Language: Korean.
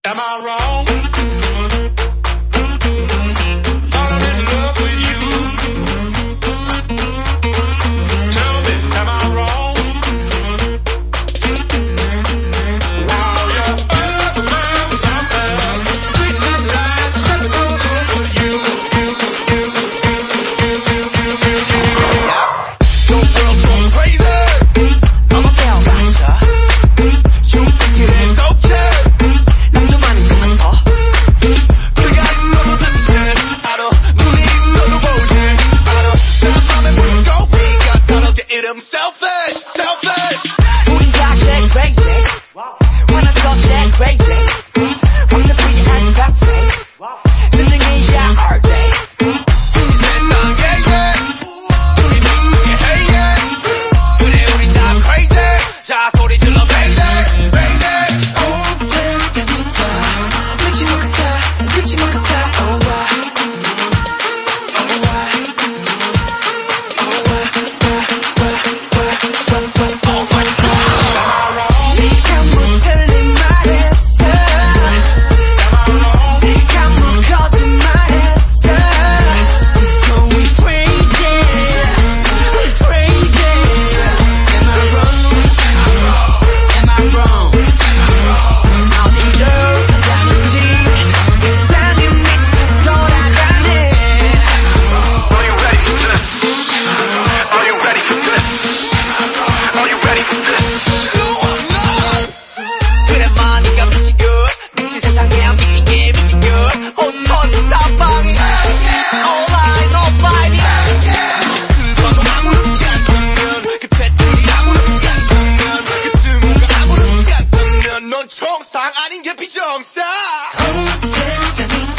Am I wrong? Falling in love with you. Tell me, am I wrong? While you're up around something, treat me like stepping over you. Your world's going crazy. I'm a bell bouncer. You think it ain't okay? Selfish, selfish. 우린 다 that crazy. Wanna talk that crazy. Want to be and crazy. 눈등이야 all day. 세상 yeah. 우리 미치게 hey yeah. 그래 우린 다 crazy. 자 소리 질러 baby, baby. 세상부터 미친 것 같아, 미친 것 같아. Oh why? 넌 정상 아닌 게 비정상.